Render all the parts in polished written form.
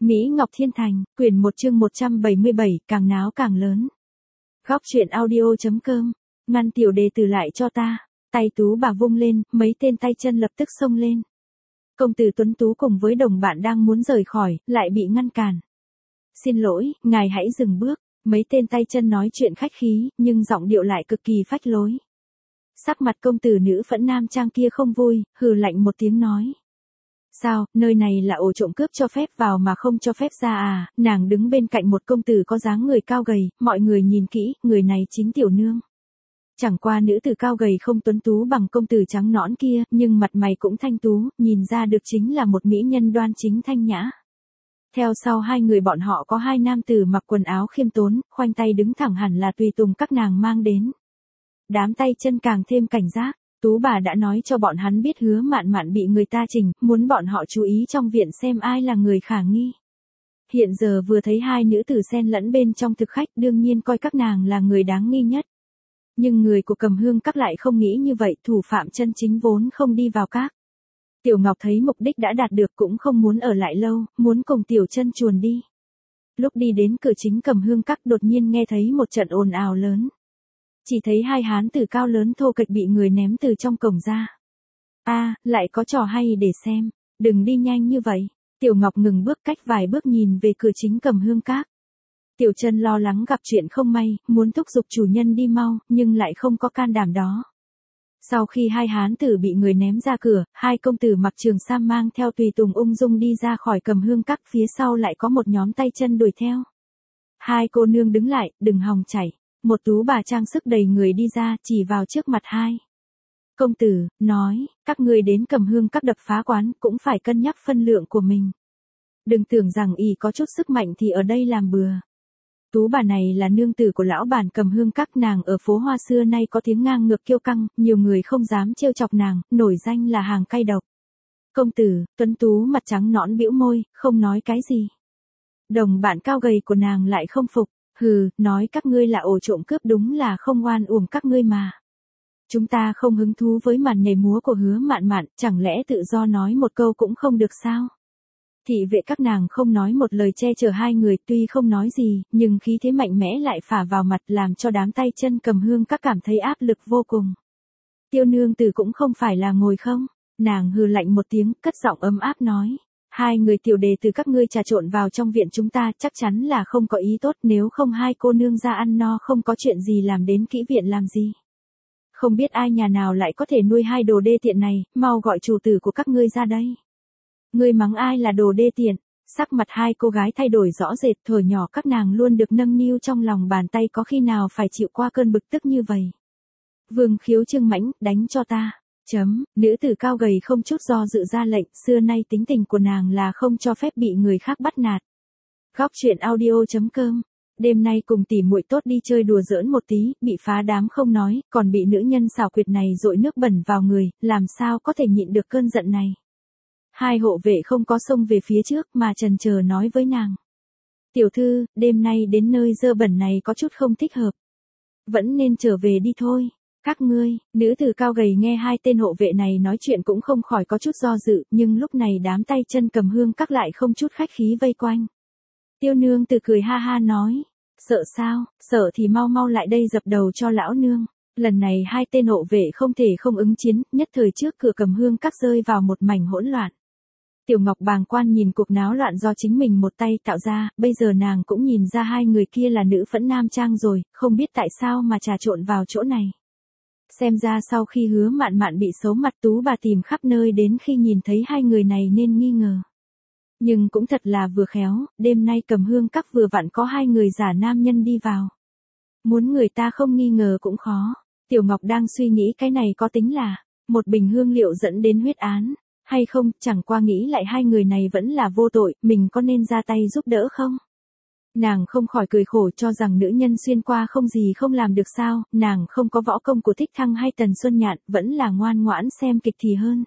Mỹ Ngọc Thiên Thành, quyển 1 chương 177, càng náo càng lớn. Góc truyện audio.com, ngăn tiểu đề tử lại cho ta. Tay Tú bà vung lên, mấy tên tay chân lập tức xông lên. Công tử Tuấn Tú cùng với đồng bạn đang muốn rời khỏi, lại bị ngăn cản. Xin lỗi, ngài hãy dừng bước. Mấy tên tay chân nói chuyện khách khí, nhưng giọng điệu lại cực kỳ phách lối. Sắc mặt công tử nữ phẫn nam trang kia không vui, hừ lạnh một tiếng nói. Sao, nơi này là ổ trộm cướp cho phép vào mà không cho phép ra à? Nàng đứng bên cạnh một công tử có dáng người cao gầy, mọi người nhìn kỹ, người này chính tiểu nương. Chẳng qua nữ tử cao gầy không tuấn tú bằng công tử trắng nõn kia, nhưng mặt mày cũng thanh tú, nhìn ra được chính là một mỹ nhân đoan chính thanh nhã. Theo sau hai người bọn họ có hai nam tử mặc quần áo khiêm tốn, khoanh tay đứng thẳng hẳn là tùy tùng các nàng mang đến. Đám tay chân càng thêm cảnh giác. Tú bà đã nói cho bọn hắn biết Hứa Mạn Mạn bị người ta chỉnh, muốn bọn họ chú ý trong viện xem ai là người khả nghi. Hiện giờ vừa thấy hai nữ tử xen lẫn bên trong thực khách, đương nhiên coi các nàng là người đáng nghi nhất. Nhưng người của Cầm Hương các lại không nghĩ như vậy, thủ phạm chân chính vốn không đi vào các. Tiểu Ngọc thấy mục đích đã đạt được cũng không muốn ở lại lâu, muốn cùng Tiểu Chân chuồn đi. Lúc đi đến cửa chính Cầm Hương các đột nhiên nghe thấy một trận ồn ào lớn. Chỉ thấy hai hán tử cao lớn thô kệch bị người ném từ trong cổng ra. Lại có trò hay để xem, đừng đi nhanh như vậy. Tiểu Ngọc ngừng bước cách vài bước nhìn về cửa chính Cầm Hương các. Tiểu Chân lo lắng gặp chuyện không may, muốn thúc giục chủ nhân đi mau, nhưng lại không có can đảm đó. Sau khi hai hán tử bị người ném ra cửa, hai công tử mặc trường sam mang theo tùy tùng ung dung đi ra khỏi Cầm Hương các, phía sau lại có một nhóm tay chân đuổi theo. Hai cô nương đứng lại, đừng hòng chảy. Một tú bà trang sức đầy người đi ra, chỉ vào trước mặt hai công tử, nói, các người đến Cầm Hương các đập phá quán, cũng phải cân nhắc phân lượng của mình. Đừng tưởng rằng y có chút sức mạnh thì ở đây làm bừa. Tú bà này là nương tử của lão bản Cầm Hương các, nàng ở phố Hoa xưa nay có tiếng ngang ngược kiêu căng, nhiều người không dám trêu chọc nàng, nổi danh là hàng cay độc. Công tử, Tuấn Tú mặt trắng nõn bĩu môi, không nói cái gì. Đồng bạn cao gầy của nàng lại không phục. Hừ, nói các ngươi là ổ trộm cướp đúng là không oan uổng các ngươi mà. Chúng ta không hứng thú với màn nhảy múa của Hứa Mạn Mạn, chẳng lẽ tự do nói một câu cũng không được sao? Thị vệ các nàng không nói một lời che chở hai người, tuy không nói gì, nhưng khí thế mạnh mẽ lại phả vào mặt làm cho đám tay chân Cầm Hương các cảm thấy áp lực vô cùng. Tiêu nương tử cũng không phải là ngồi không, nàng hừ lạnh một tiếng, cất giọng ấm áp nói. Hai người tiểu đề từ các ngươi trà trộn vào trong viện chúng ta chắc chắn là không có ý tốt, nếu không hai cô nương ra ăn no không có chuyện gì làm đến kỹ viện làm gì. Không biết ai nhà nào lại có thể nuôi hai đồ đê tiện này, mau gọi chủ tử của các ngươi ra đây. Ngươi mắng ai là đồ đê tiện, sắc mặt hai cô gái thay đổi rõ rệt, thuở nhỏ các nàng luôn được nâng niu trong lòng bàn tay, có khi nào phải chịu qua cơn bực tức như vậy. Vương Khiếu Trương Mãnh, đánh cho ta. Nữ tử cao gầy không chút do dự ra lệnh, xưa nay tính tình của nàng là không cho phép bị người khác bắt nạt. Góc truyện audio.com, đêm nay cùng tỉ muội tốt đi chơi đùa giỡn một tí, bị phá đám không nói, còn bị nữ nhân xảo quyệt này dội nước bẩn vào người, làm sao có thể nhịn được cơn giận này. Hai hộ vệ không có xông về phía trước mà chần chờ nói với nàng. Tiểu thư, đêm nay đến nơi dơ bẩn này có chút không thích hợp. Vẫn nên trở về đi thôi. Các ngươi, nữ tử cao gầy nghe hai tên hộ vệ này nói chuyện cũng không khỏi có chút do dự, nhưng lúc này đám tay chân Cầm Hương các lại không chút khách khí vây quanh. Tiêu nương tử cười ha ha nói, sợ sao, sợ thì mau mau lại đây dập đầu cho lão nương. Lần này hai tên hộ vệ không thể không ứng chiến, nhất thời trước cửa Cầm Hương các rơi vào một mảnh hỗn loạn. Tiểu Ngọc bàng quan nhìn cuộc náo loạn do chính mình một tay tạo ra, bây giờ nàng cũng nhìn ra hai người kia là nữ phẫn nam trang rồi, không biết tại sao mà trà trộn vào chỗ này. Xem ra sau khi Hứa Mạn Mạn bị xấu mặt, tú bà tìm khắp nơi đến khi nhìn thấy hai người này nên nghi ngờ. Nhưng cũng thật là vừa khéo, đêm nay Cầm Hương các vừa vặn có hai người giả nam nhân đi vào. Muốn người ta không nghi ngờ cũng khó. Tiểu Ngọc đang suy nghĩ cái này có tính là một bình hương liệu dẫn đến huyết án, hay không, chẳng qua nghĩ lại hai người này vẫn là vô tội, mình có nên ra tay giúp đỡ không? Nàng không khỏi cười khổ cho rằng nữ nhân xuyên qua không gì không làm được sao, nàng không có võ công của Thích Thăng hay Tần Xuân Nhạn, vẫn là ngoan ngoãn xem kịch thì hơn.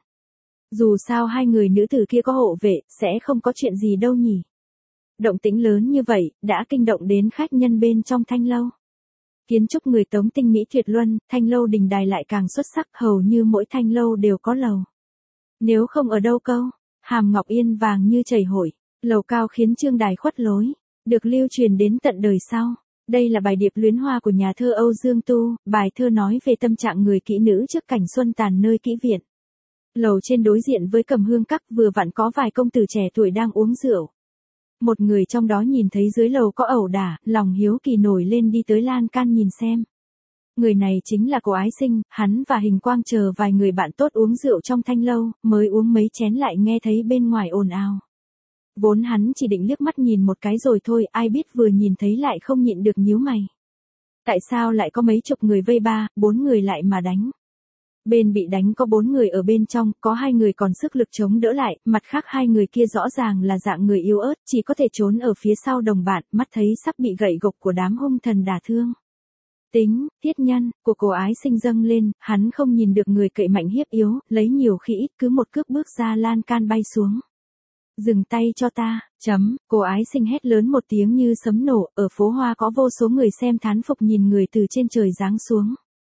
Dù sao hai người nữ tử kia có hộ vệ, sẽ không có chuyện gì đâu nhỉ. Động tĩnh lớn như vậy, đã kinh động đến khách nhân bên trong thanh lâu. Kiến trúc người Tống tinh mỹ tuyệt luân, thanh lâu đình đài lại càng xuất sắc, hầu như mỗi thanh lâu đều có lầu. Nếu không ở đâu câu, hàm ngọc yên vàng như chảy hội. Lầu cao khiến Trương Đài khuất lối, được lưu truyền đến tận đời sau. Đây là bài điệp luyến hoa của nhà thơ Âu Dương Tu, bài thơ nói về tâm trạng người kỹ nữ trước cảnh xuân tàn nơi kỹ viện. Lầu trên đối diện với Cầm Hương Các vừa vặn có vài công tử trẻ tuổi đang uống rượu. Một người trong đó nhìn thấy dưới lầu có ẩu đả, lòng hiếu kỳ nổi lên đi tới lan can nhìn xem. Người này chính là cô Ái Sinh, hắn và Hình Quang chờ vài người bạn tốt uống rượu trong thanh lâu, mới uống mấy chén lại nghe thấy bên ngoài ồn ào. Vốn hắn chỉ định liếc mắt nhìn một cái rồi thôi, ai biết vừa nhìn thấy lại không nhịn được nhíu mày. Tại sao lại có mấy chục người vây ba, 4 người lại mà đánh? Bên bị đánh có 4 người ở bên trong, có 2 người còn sức lực chống đỡ lại, mặt khác 2 người kia rõ ràng là dạng người yếu ớt, chỉ có thể trốn ở phía sau đồng bạn, mắt thấy sắp bị gậy gộc của đám hung thần đả thương. Tính, thiết nhân, của cô Ái Sinh dâng lên, hắn không nhìn được người cậy mạnh hiếp yếu, lấy nhiều khi ít cứ một cước bước ra lan can bay xuống. Dừng tay cho ta, cô Ái Sinh hét lớn một tiếng như sấm nổ, ở phố Hoa có vô số người xem thán phục nhìn người từ trên trời giáng xuống.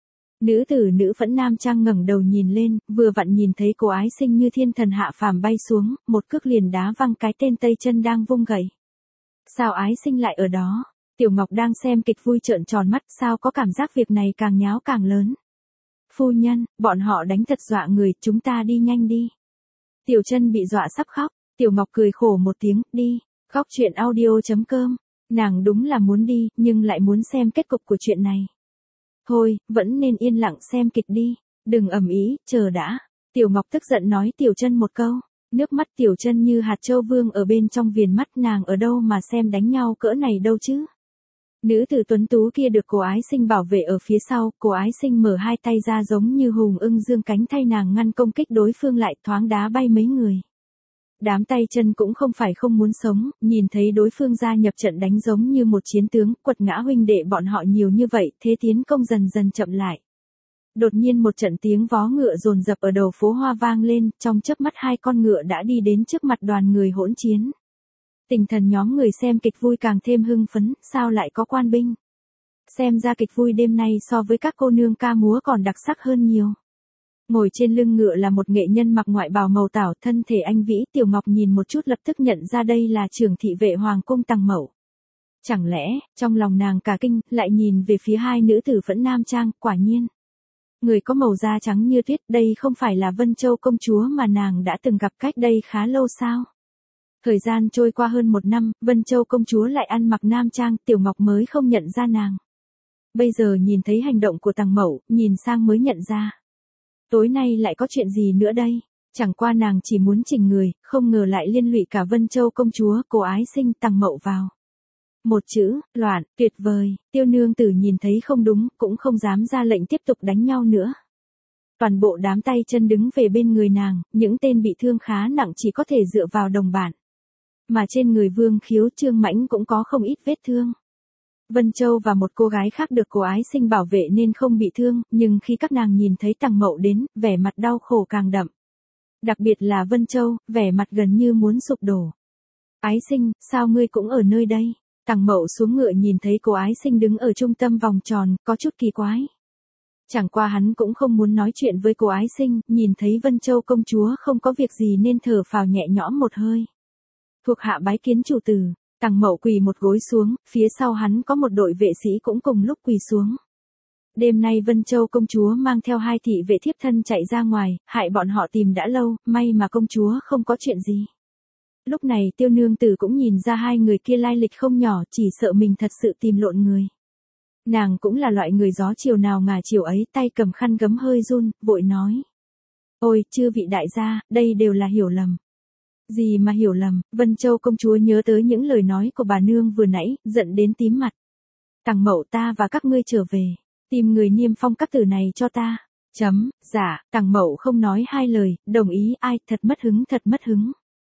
Nữ tử nữ phẫn nam trang ngẩng đầu nhìn lên, vừa vặn nhìn thấy cô Ái Sinh như thiên thần hạ phàm bay xuống, một cước liền đá văng cái tên tay chân đang vung gậy. Sao Ái Sinh lại ở đó? Tiểu Ngọc đang xem kịch vui trợn tròn mắt, sao có cảm giác việc này càng nháo càng lớn. Phu nhân, bọn họ đánh thật dọa người, chúng ta đi nhanh đi. Tiểu Chân bị dọa sắp khóc, Tiểu Ngọc cười khổ một tiếng, đi. Góc truyện audio.com, nàng đúng là muốn đi, nhưng lại muốn xem kết cục của chuyện này. Thôi, vẫn nên yên lặng xem kịch đi, đừng ầm ĩ, chờ đã. Tiểu Ngọc tức giận nói Tiểu Chân một câu, nước mắt Tiểu Chân như hạt châu vương ở bên trong viền mắt, nàng ở đâu mà xem đánh nhau cỡ này đâu chứ. Nữ tử tuấn tú kia được cô Ái Sinh bảo vệ ở phía sau, cô Ái Sinh mở hai tay ra giống như hùng ưng dương cánh thay nàng ngăn công kích đối phương lại, thoáng đá bay mấy người. Đám tay chân cũng không phải không muốn sống, nhìn thấy đối phương gia nhập trận đánh giống như một chiến tướng, quật ngã huynh đệ bọn họ nhiều như vậy, thế tiến công dần dần chậm lại. Đột nhiên một trận tiếng vó ngựa dồn dập ở đầu phố Hoa vang lên, trong chớp mắt 2 con ngựa đã đi đến trước mặt đoàn người hỗn chiến. Tinh thần nhóm người xem kịch vui càng thêm hưng phấn, sao lại có quan binh? Xem ra kịch vui đêm nay so với các cô nương ca múa còn đặc sắc hơn nhiều. Ngồi trên lưng ngựa là một nghệ nhân mặc ngoại bào màu tảo, thân thể anh vĩ. Tiểu Ngọc nhìn một chút lập tức nhận ra đây là trưởng thị vệ hoàng cung Tằng Mậu. Chẳng lẽ, trong lòng nàng cả kinh, lại nhìn về phía 2 nữ tử vẫn nam trang, quả nhiên. Người có màu da trắng như tuyết, đây không phải là Vân Châu công chúa mà nàng đã từng gặp cách đây khá lâu sao? Thời gian trôi qua hơn 1 năm, Vân Châu công chúa lại ăn mặc nam trang, Tiểu Ngọc mới không nhận ra nàng. Bây giờ nhìn thấy hành động của Tằng Mậu, nhìn sang mới nhận ra. Tối nay lại có chuyện gì nữa đây? Chẳng qua nàng chỉ muốn chỉnh người, không ngờ lại liên lụy cả Vân Châu công chúa, cô Ái Sinh, Tằng Mậu vào. Một chữ, loạn, tuyệt vời. Tiêu nương tử nhìn thấy không đúng, cũng không dám ra lệnh tiếp tục đánh nhau nữa. Toàn bộ đám tay chân đứng về bên người nàng, những tên bị thương khá nặng chỉ có thể dựa vào đồng bạn. Mà trên người Vương Khiếu, Trương Mãnh cũng có không ít vết thương. Vân Châu và một cô gái khác được cô Ái Sinh bảo vệ nên không bị thương, nhưng khi các nàng nhìn thấy Tằng Mậu đến, vẻ mặt đau khổ càng đậm. Đặc biệt là Vân Châu, vẻ mặt gần như muốn sụp đổ. Ái Sinh, sao ngươi cũng ở nơi đây? Tằng Mậu xuống ngựa nhìn thấy cô Ái Sinh đứng ở trung tâm vòng tròn, có chút kỳ quái. Chẳng qua hắn cũng không muốn nói chuyện với cô Ái Sinh, nhìn thấy Vân Châu công chúa không có việc gì nên thở phào nhẹ nhõm một hơi. Thuộc hạ bái kiến chủ tử. Tằng Mậu quỳ một gối xuống, phía sau hắn có một đội vệ sĩ cũng cùng lúc quỳ xuống. Đêm nay Vân Châu công chúa mang theo 2 thị vệ thiếp thân chạy ra ngoài, hại bọn họ tìm đã lâu, may mà công chúa không có chuyện gì. Lúc này Tiêu nương tử cũng nhìn ra 2 người kia lai lịch không nhỏ, chỉ sợ mình thật sự tìm lộn người. Nàng cũng là loại người gió chiều nào ngả chiều ấy, tay cầm khăn gấm hơi run, vội nói. Ôi, chư vị đại gia, đây đều là hiểu lầm. Gì mà hiểu lầm? Vân Châu công chúa nhớ tới những lời nói của bà nương vừa nãy, giận đến tím mặt. Tằng Mậu, ta và các ngươi trở về, tìm người niêm phong các tử này cho ta. Dạ. Tằng Mậu không nói 2 lời, đồng ý. Ai, thật mất hứng.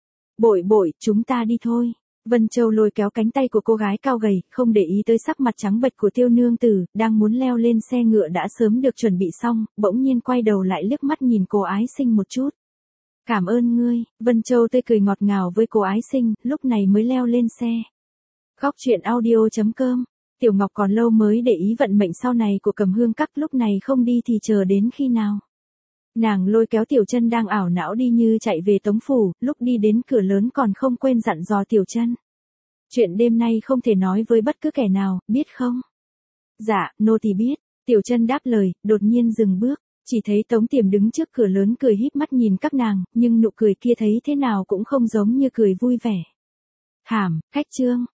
Bội, chúng ta đi thôi. Vân Châu lôi kéo cánh tay của cô gái cao gầy, không để ý tới sắc mặt trắng bệch của Tiêu nương tử, đang muốn leo lên xe ngựa đã sớm được chuẩn bị xong, bỗng nhiên quay đầu lại liếc mắt nhìn cô Ái Sinh một chút. Cảm ơn ngươi. Vân Châu tươi cười ngọt ngào với cô Ái Sinh, lúc này mới leo lên xe. Góc truyện audio.com, Tiểu Ngọc còn lâu mới để ý vận mệnh sau này của Cầm Hương Các, lúc này không đi thì chờ đến khi nào. Nàng lôi kéo Tiểu Chân đang ảo não đi như chạy về Tống phủ, lúc đi đến cửa lớn còn không quên dặn dò Tiểu Chân. Chuyện đêm nay không thể nói với bất cứ kẻ nào, biết không? Dạ, nô tỳ biết. Tiểu Chân đáp lời, đột nhiên dừng bước, chỉ thấy Tống Tiềm đứng trước cửa lớn cười híp mắt nhìn các nàng, nhưng nụ cười kia thấy thế nào cũng không giống như cười vui vẻ. Khách Trương,